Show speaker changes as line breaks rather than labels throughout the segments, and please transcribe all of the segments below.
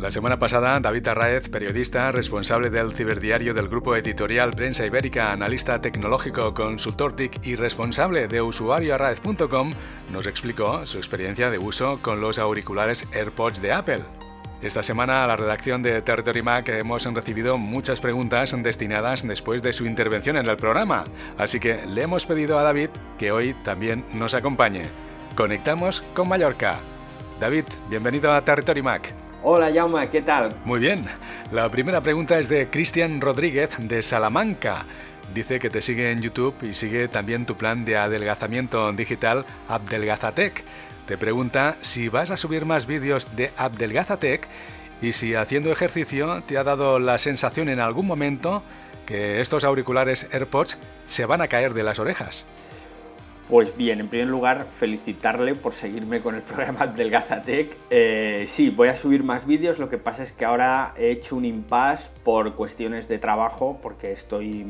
La semana pasada, David Arraez, periodista, responsable del ciberdiario del grupo editorial Prensa Ibérica, analista tecnológico, consultor TIC y responsable de usuarioarraez.com, nos explicó su experiencia de uso con los auriculares AirPods de Apple. Esta semana a la redacción de Territory Mac hemos recibido muchas preguntas destinadas después de su intervención en el programa, así que le hemos pedido a David que hoy también nos acompañe. Conectamos con Mallorca. David, bienvenido a Territory Mac.
Hola Jaume, ¿qué tal?
Muy bien. La primera pregunta es de Cristian Rodríguez de Salamanca. Dice que te sigue en YouTube y sigue también tu plan de adelgazamiento digital Abdelgazatec. Te pregunta si vas a subir más vídeos de Abdelgazatec y si haciendo ejercicio te ha dado la sensación en algún momento que estos auriculares AirPods se van a caer de las orejas.
Pues bien, en primer lugar, felicitarle por seguirme con el programa del Gazatec. Sí, voy a subir más vídeos, lo que pasa es que ahora he hecho un impasse por cuestiones de trabajo, porque estoy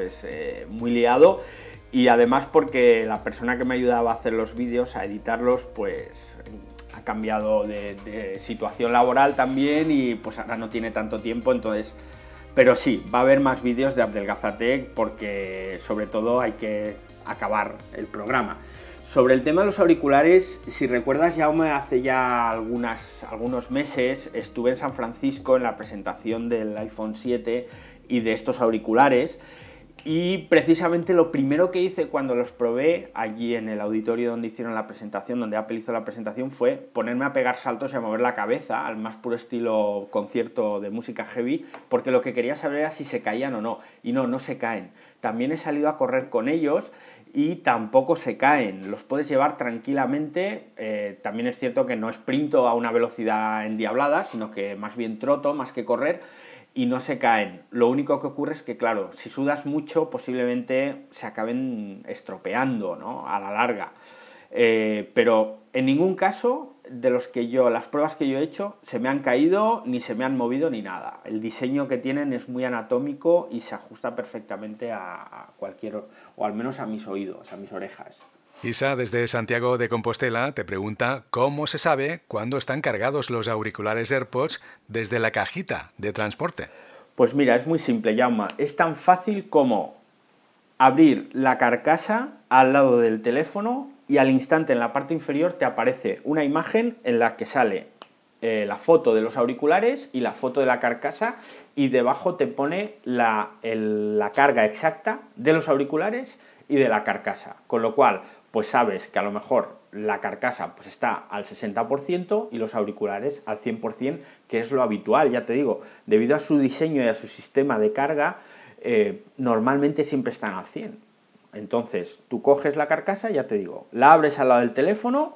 muy liado, y además porque la persona que me ayudaba a hacer los vídeos, a editarlos, pues ha cambiado de situación laboral también y pues ahora no tiene tanto tiempo, entonces... Pero sí, va a haber más vídeos de Abdelgazatec porque sobre todo hay que acabar el programa. Sobre el tema de los auriculares, si recuerdas, Jaume, hace ya algunos meses estuve en San Francisco en la presentación del iPhone 7 y de estos auriculares, y precisamente lo primero que hice cuando los probé allí en el auditorio donde hicieron la presentación, donde Apple hizo la presentación, fue ponerme a pegar saltos y a mover la cabeza al más puro estilo concierto de música heavy, porque lo que quería saber era si se caían o no, y no se caen. También he salido a correr con ellos y tampoco se caen, los puedes llevar tranquilamente. También es cierto que no sprinto a una velocidad endiablada, sino que más bien troto más que correr, y no se caen. Lo único que ocurre es que, claro, si sudas mucho, posiblemente se acaben estropeando, ¿no?, a la larga. Pero en ningún caso de las pruebas que yo he hecho, se me han caído, ni se me han movido, ni nada. El diseño que tienen es muy anatómico y se ajusta perfectamente a cualquier, o al menos a mis oídos, a mis orejas.
Isa, desde Santiago de Compostela, te pregunta cómo se sabe cuándo están cargados los auriculares AirPods desde la cajita de transporte.
Pues mira, es muy simple, Jaume. Es tan fácil como abrir la carcasa al lado del teléfono y al instante en la parte inferior te aparece una imagen en la que sale la foto de los auriculares y la foto de la carcasa, y debajo te pone la carga exacta de los auriculares y de la carcasa, con lo cual pues sabes que a lo mejor la carcasa pues está al 60% y los auriculares al 100%, que es lo habitual, ya te digo, debido a su diseño y a su sistema de carga, normalmente siempre están al 100%. Entonces, tú coges la carcasa, ya te digo, la abres al lado del teléfono,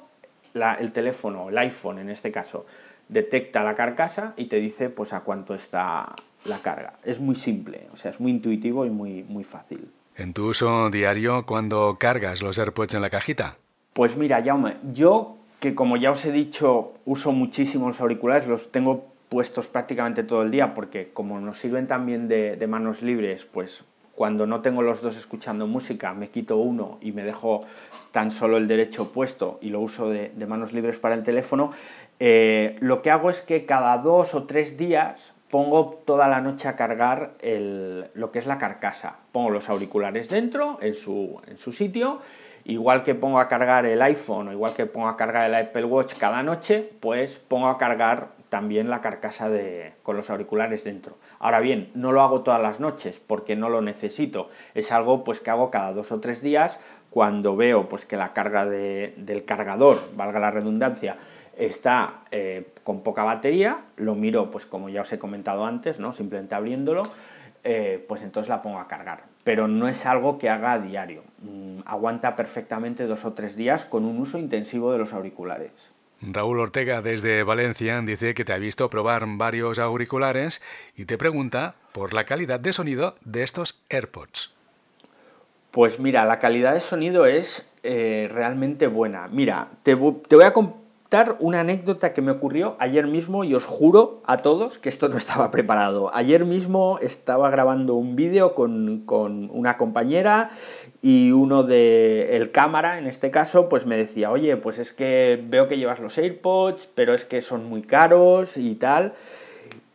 el iPhone en este caso, detecta la carcasa y te dice pues a cuánto está la carga. Es muy simple, o sea, es muy intuitivo y muy fácil.
¿En tu uso diario, cuándo cargas los AirPods en la cajita?
Pues mira, Jaume, yo, que como ya os he dicho, uso muchísimo los auriculares, los tengo puestos prácticamente todo el día, porque como nos sirven también de manos libres, pues cuando no tengo los dos escuchando música, me quito uno y me dejo tan solo el derecho puesto y lo uso de manos libres para el teléfono. Lo que hago es que cada 2 o 3 días pongo toda la noche a cargar lo que es la carcasa. Pongo los auriculares dentro, en su sitio, igual que pongo a cargar el iPhone o igual que pongo a cargar el Apple Watch cada noche, pues pongo a cargar también la carcasa con los auriculares dentro. Ahora bien, no lo hago todas las noches porque no lo necesito. Es algo pues que hago cada 2 o 3 días cuando veo pues que la carga del cargador, valga la redundancia, está con poca batería, lo miro pues como ya os he comentado antes, ¿no?, simplemente abriéndolo, pues entonces la pongo a cargar. Pero no es algo que haga a diario. Aguanta perfectamente 2 o 3 días con un uso intensivo de los auriculares.
Raúl Ortega desde Valencia dice que te ha visto probar varios auriculares y te pregunta por la calidad de sonido de estos AirPods.
Pues mira, la calidad de sonido es realmente buena. Mira, te voy a contar una anécdota que me ocurrió ayer mismo y os juro a todos que esto no estaba preparado. Ayer mismo estaba grabando un vídeo con una compañera y el cámara, en este caso, pues me decía, oye, pues es que veo que llevas los AirPods, pero es que son muy caros y tal.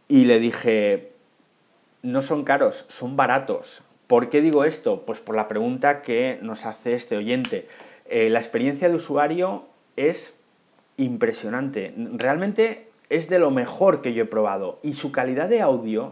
Y le dije, no son caros, son baratos. ¿Por qué digo esto? Pues por la pregunta que nos hace este oyente. La experiencia de usuario es impresionante. Realmente es de lo mejor que yo he probado. Y su calidad de audio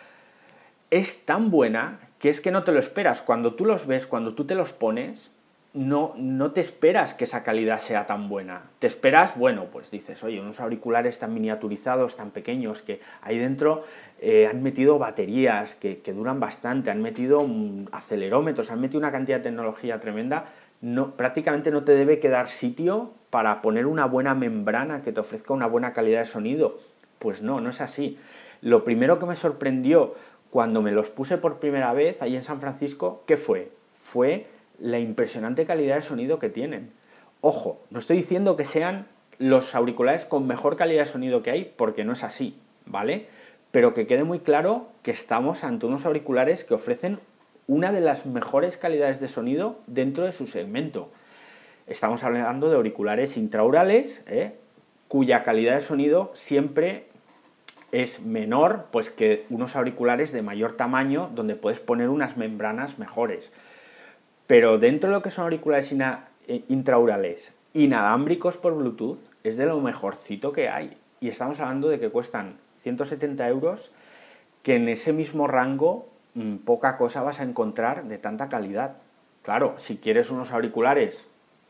es tan buena que es que no te lo esperas. Cuando tú los ves, cuando tú te los pones, no te esperas que esa calidad sea tan buena. Te esperas, bueno, pues dices, oye, unos auriculares tan miniaturizados, tan pequeños, que ahí dentro han metido baterías que duran bastante, han metido acelerómetros, han metido una cantidad de tecnología tremenda. Prácticamente no te debe quedar sitio para poner una buena membrana que te ofrezca una buena calidad de sonido. Pues no es así. Lo primero que me sorprendió cuando me los puse por primera vez ahí en San Francisco, ¿qué fue? Fue la impresionante calidad de sonido que tienen. Ojo, no estoy diciendo que sean los auriculares con mejor calidad de sonido que hay, porque no es así, ¿vale? Pero que quede muy claro que estamos ante unos auriculares que ofrecen una de las mejores calidades de sonido dentro de su segmento. Estamos hablando de auriculares intraorales, cuya calidad de sonido siempre es menor pues, que unos auriculares de mayor tamaño donde puedes poner unas membranas mejores. Pero dentro de lo que son auriculares intraorales inalámbricos por Bluetooth es de lo mejorcito que hay. Y estamos hablando de que cuestan 170 euros, que en ese mismo rango poca cosa vas a encontrar de tanta calidad. Claro, si quieres unos auriculares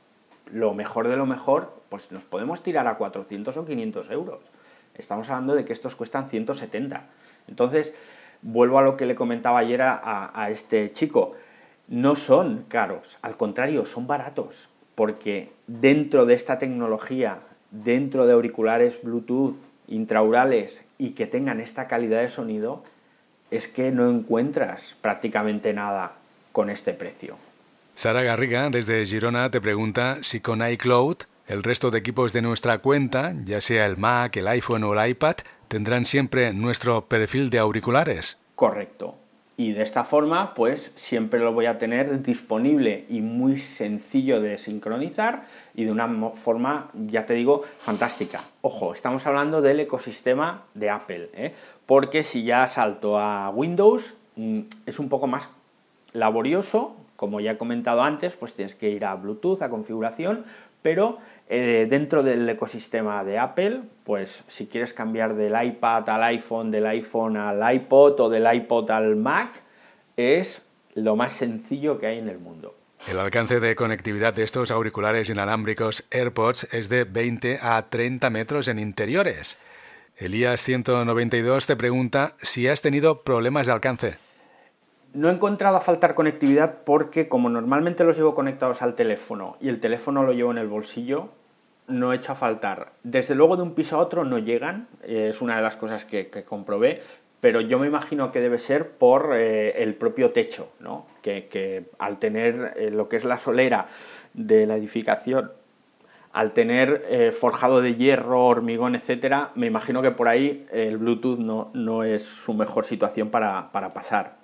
lo mejor de lo mejor, pues nos podemos tirar a 400 o 500 euros. Estamos hablando de que estos cuestan 170. Entonces, vuelvo a lo que le comentaba ayer a este chico. No son caros, al contrario, son baratos, porque dentro de esta tecnología, dentro de auriculares Bluetooth intraorales y que tengan esta calidad de sonido, es que no encuentras prácticamente nada con este precio.
Sara Garriga, desde Girona, te pregunta si con iCloud el resto de equipos de nuestra cuenta, ya sea el Mac, el iPhone o el iPad, tendrán siempre nuestro perfil de auriculares.
Correcto. Y de esta forma, pues siempre lo voy a tener disponible y muy sencillo de sincronizar y de una forma, ya te digo, fantástica. Ojo, estamos hablando del ecosistema de Apple, porque si ya salto a Windows, es un poco más laborioso. Como ya he comentado antes, pues tienes que ir a Bluetooth, a configuración, pero dentro del ecosistema de Apple, pues si quieres cambiar del iPad al iPhone, del iPhone al iPod o del iPod al Mac, es lo más sencillo que hay en el mundo.
El alcance de conectividad de estos auriculares inalámbricos AirPods es de 20 a 30 metros en interiores. Elías192 te pregunta si has tenido problemas de alcance.
No he encontrado a faltar conectividad porque como normalmente los llevo conectados al teléfono y el teléfono lo llevo en el bolsillo, no he hecho a faltar. Desde luego de un piso a otro no llegan, es una de las cosas que comprobé, pero yo me imagino que debe ser por el propio techo, ¿no? Que al tener lo que es la solera de la edificación, al tener forjado de hierro, hormigón, etcétera, me imagino que por ahí el Bluetooth no es su mejor situación para pasar.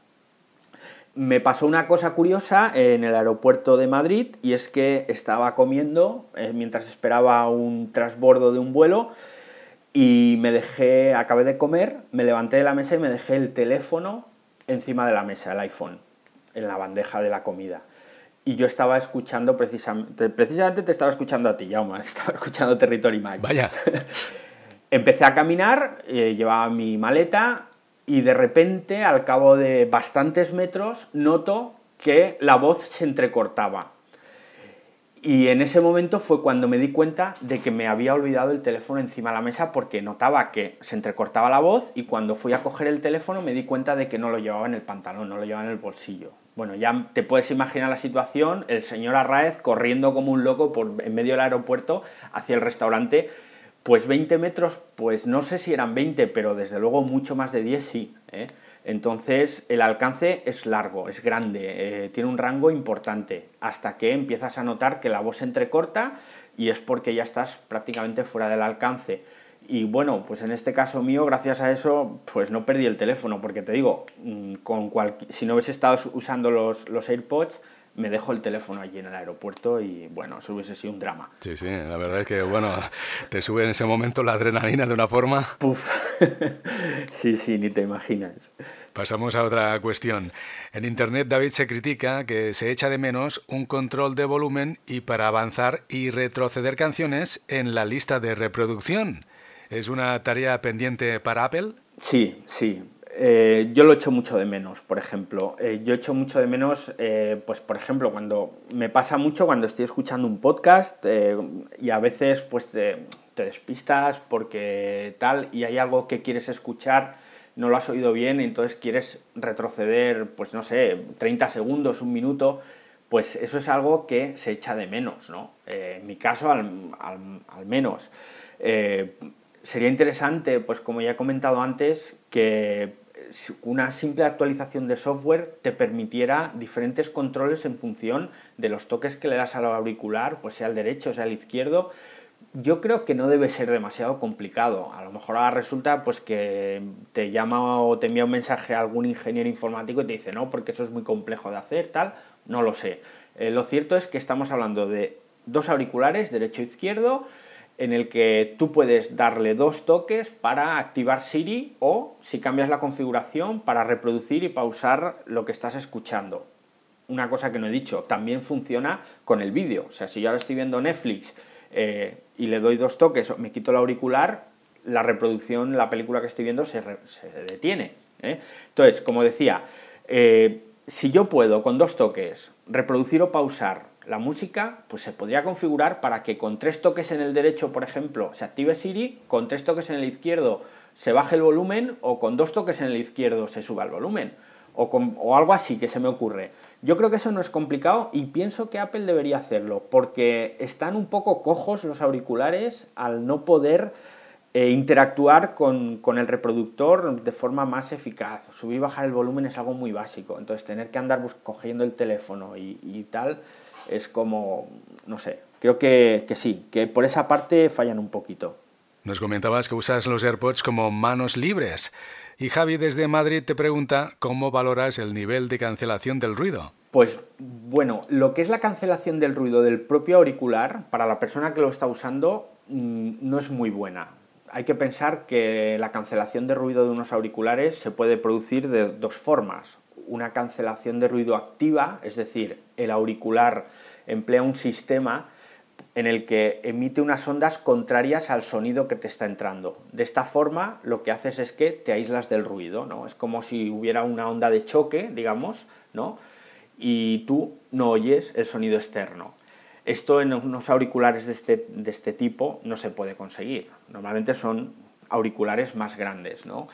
Me pasó una cosa curiosa en el aeropuerto de Madrid y es que estaba comiendo mientras esperaba un transbordo de un vuelo y acabé de comer, me levanté de la mesa y me dejé el teléfono encima de la mesa, el iPhone, en la bandeja de la comida. Y yo estaba escuchando precisamente te estaba escuchando a ti, Jaume, estaba escuchando Territory Mac.
Vaya.
Empecé a caminar, llevaba mi maleta. Y de repente, al cabo de bastantes metros, noto que la voz se entrecortaba. Y en ese momento fue cuando me di cuenta de que me había olvidado el teléfono encima de la mesa porque notaba que se entrecortaba la voz y cuando fui a coger el teléfono me di cuenta de que no lo llevaba en el pantalón, no lo llevaba en el bolsillo. Bueno, ya te puedes imaginar la situación, el señor Arráez corriendo como un loco en medio del aeropuerto hacia el restaurante. Pues 20 metros, pues no sé si eran 20, pero desde luego mucho más de 10 sí. Entonces el alcance es largo, es grande, tiene un rango importante, hasta que empiezas a notar que la voz se entrecorta y es porque ya estás prácticamente fuera del alcance. Y bueno, pues en este caso mío, gracias a eso, pues no perdí el teléfono, porque te digo, si no hubiese estado usando los AirPods, me dejo el teléfono allí en el aeropuerto y bueno, eso hubiese sido un drama.
Sí, la verdad es que bueno, te sube en ese momento la adrenalina de una forma.
Puf, sí, ni te imaginas.
Pasamos a otra cuestión. En Internet David se critica que se echa de menos un control de volumen y para avanzar y retroceder canciones en la lista de reproducción. ¿Es una tarea pendiente para Apple?
Sí. Yo lo echo mucho de menos, por ejemplo. Yo echo mucho de menos, pues por ejemplo, cuando me pasa mucho cuando estoy escuchando un podcast y a veces pues te despistas porque tal y hay algo que quieres escuchar, no lo has oído bien y entonces quieres retroceder, pues no sé, 30 segundos, un minuto, pues eso es algo que se echa de menos, ¿no? En mi caso, al menos. Sería interesante, pues como ya he comentado antes, que una simple actualización de software te permitiera diferentes controles en función de los toques que le das al auricular, pues sea el derecho, sea el izquierdo. Yo creo que no debe ser demasiado complicado. A lo mejor ahora resulta pues que te llama o te envía un mensaje a algún ingeniero informático y te dice no, porque eso es muy complejo de hacer, tal. No lo sé. Lo cierto es que estamos hablando de dos auriculares, derecho e izquierdo, en el que tú puedes darle 2 toques para activar Siri o, si cambias la configuración, para reproducir y pausar lo que estás escuchando. Una cosa que no he dicho, también funciona con el vídeo. O sea, si yo ahora estoy viendo Netflix y le doy 2 toques, me quito el auricular, la reproducción, la película que estoy viendo se detiene. Entonces, como decía, si yo puedo con 2 toques reproducir o pausar la música, pues se podría configurar para que con 3 toques en el derecho, por ejemplo, se active Siri, con 3 toques en el izquierdo se baje el volumen o con 2 toques en el izquierdo se suba el volumen o algo así que se me ocurre. Yo creo que eso no es complicado y pienso que Apple debería hacerlo porque están un poco cojos los auriculares al no poder interactuar con el reproductor de forma más eficaz. Subir y bajar el volumen es algo muy básico, entonces tener que andar cogiendo el teléfono y tal es como, no sé, creo que sí, que por esa parte fallan un poquito.
Nos comentabas que usas los AirPods como manos libres y Javi desde Madrid te pregunta cómo valoras el nivel de cancelación del ruido.
Pues bueno, lo que es la cancelación del ruido del propio auricular, para la persona que lo está usando, no es muy buena. Hay que pensar que la cancelación de ruido de unos auriculares se puede producir de 2 formas. Una cancelación de ruido activa, es decir, el auricular emplea un sistema en el que emite unas ondas contrarias al sonido que te está entrando. De esta forma, lo que haces es que te aíslas del ruido, ¿no? Es como si hubiera una onda de choque, digamos, ¿no? Y tú no oyes el sonido externo. Esto en unos auriculares de este tipo no se puede conseguir. Normalmente son auriculares más grandes, ¿no?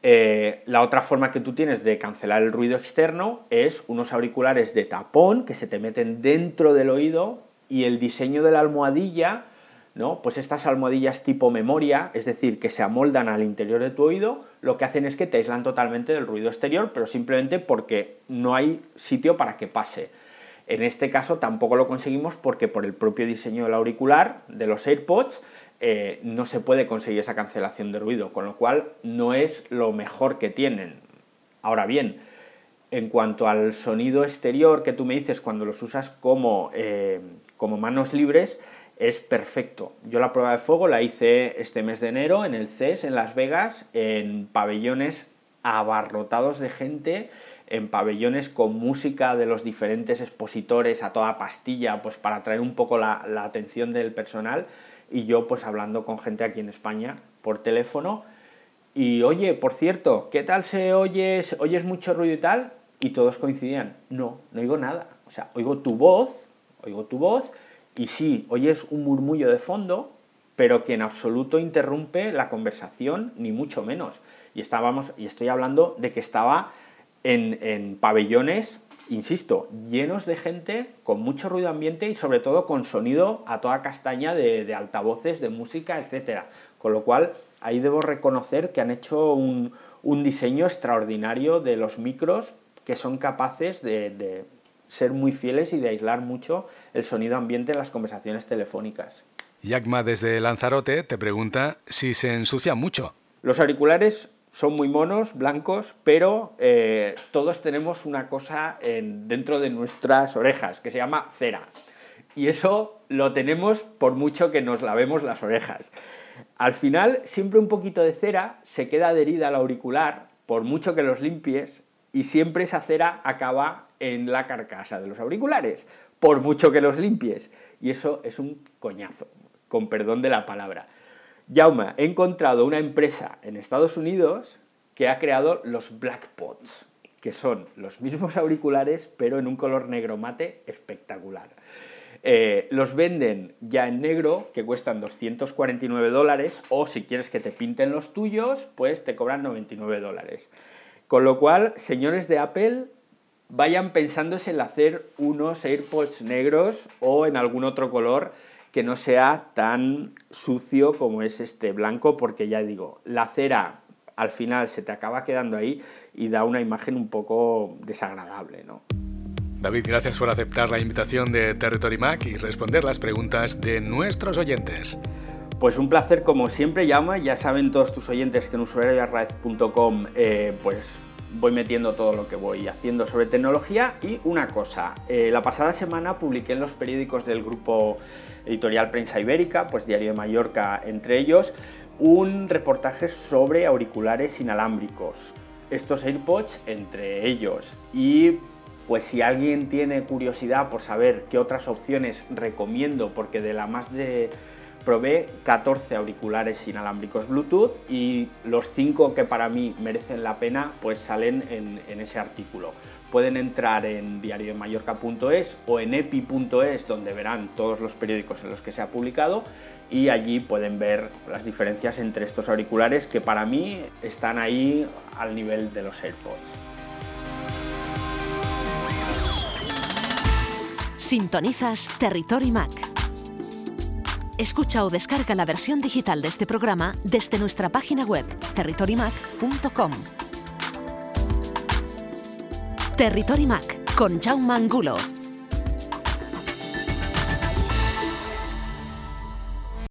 La otra forma que tú tienes de cancelar el ruido externo es unos auriculares de tapón que se te meten dentro del oído y el diseño de la almohadilla, ¿no? Pues estas almohadillas tipo memoria, es decir, que se amoldan al interior de tu oído, lo que hacen es que te aíslan totalmente del ruido exterior, pero simplemente porque no hay sitio para que pase. En este caso tampoco lo conseguimos porque por el propio diseño del auricular, de los AirPods, no se puede conseguir esa cancelación de ruido, con lo cual no es lo mejor que tienen. Ahora bien, en cuanto al sonido exterior que tú me dices cuando los usas como manos libres, es perfecto. Yo la prueba de fuego la hice este mes de enero en el CES, en Las Vegas, en pabellones abarrotados de gente, en pabellones con música de los diferentes expositores a toda pastilla, pues para atraer un poco la atención del personal, y yo pues hablando con gente aquí en España por teléfono, y oye, por cierto, ¿qué tal se oye? ¿Oyes mucho ruido y tal? Y todos coincidían, no oigo nada, o sea, oigo tu voz, y sí, oyes un murmullo de fondo, pero que en absoluto interrumpe la conversación, ni mucho menos. Y estoy hablando de que estaba en pabellones, insisto, llenos de gente, con mucho ruido ambiente y sobre todo con sonido a toda castaña de altavoces, de música, etc. Con lo cual, ahí debo reconocer que han hecho un diseño extraordinario de los micros que son capaces de ser muy fieles y de aislar mucho el sonido ambiente en las conversaciones telefónicas.
Yagma desde Lanzarote te pregunta si se ensucia mucho.
Los auriculares son muy monos, blancos, pero todos tenemos una cosa dentro de nuestras orejas que se llama cera. Y eso lo tenemos por mucho que nos lavemos las orejas. Al final, siempre un poquito de cera se queda adherida al auricular, por mucho que los limpies, y siempre esa cera acaba en la carcasa de los auriculares, por mucho que los limpies. Y eso es un coñazo, con perdón de la palabra. Jaume, he encontrado una empresa en Estados Unidos que ha creado los BlackPods, que son los mismos auriculares, pero en un color negro mate espectacular. Los venden ya en negro, que cuestan $249, o si quieres que te pinten los tuyos, pues te cobran $99. Con lo cual, señores de Apple, vayan pensándose en hacer unos AirPods negros o en algún otro color que no sea tan sucio como es este blanco, porque ya digo, la cera al final se te acaba quedando ahí y da una imagen un poco desagradable, ¿no?
David, gracias por aceptar la invitación de Territory Mac y responder las preguntas de nuestros oyentes.
Pues un placer como siempre, Jaume. Ya saben todos tus oyentes que en usuarioarraez.com pues voy metiendo todo lo que voy haciendo sobre tecnología. Y una cosa, la pasada semana publiqué en los periódicos del grupo editorial Prensa Ibérica, pues Diario de Mallorca entre ellos, un reportaje sobre auriculares inalámbricos, estos AirPods entre ellos. Y pues si alguien tiene curiosidad por saber qué otras opciones recomiendo, porque de la más de probé 14 auriculares inalámbricos Bluetooth y los 5 que para mí merecen la pena pues salen en ese artículo. Pueden entrar en diariodemallorca.es o en epi.es, donde verán todos los periódicos en los que se ha publicado, y allí pueden ver las diferencias entre estos auriculares que para mí están ahí al nivel de los AirPods.
Sintonizas Territory Mac. Escucha o descarga la versión digital de este programa desde nuestra página web territorymac.com. Territory Mac con Jaume Angulo.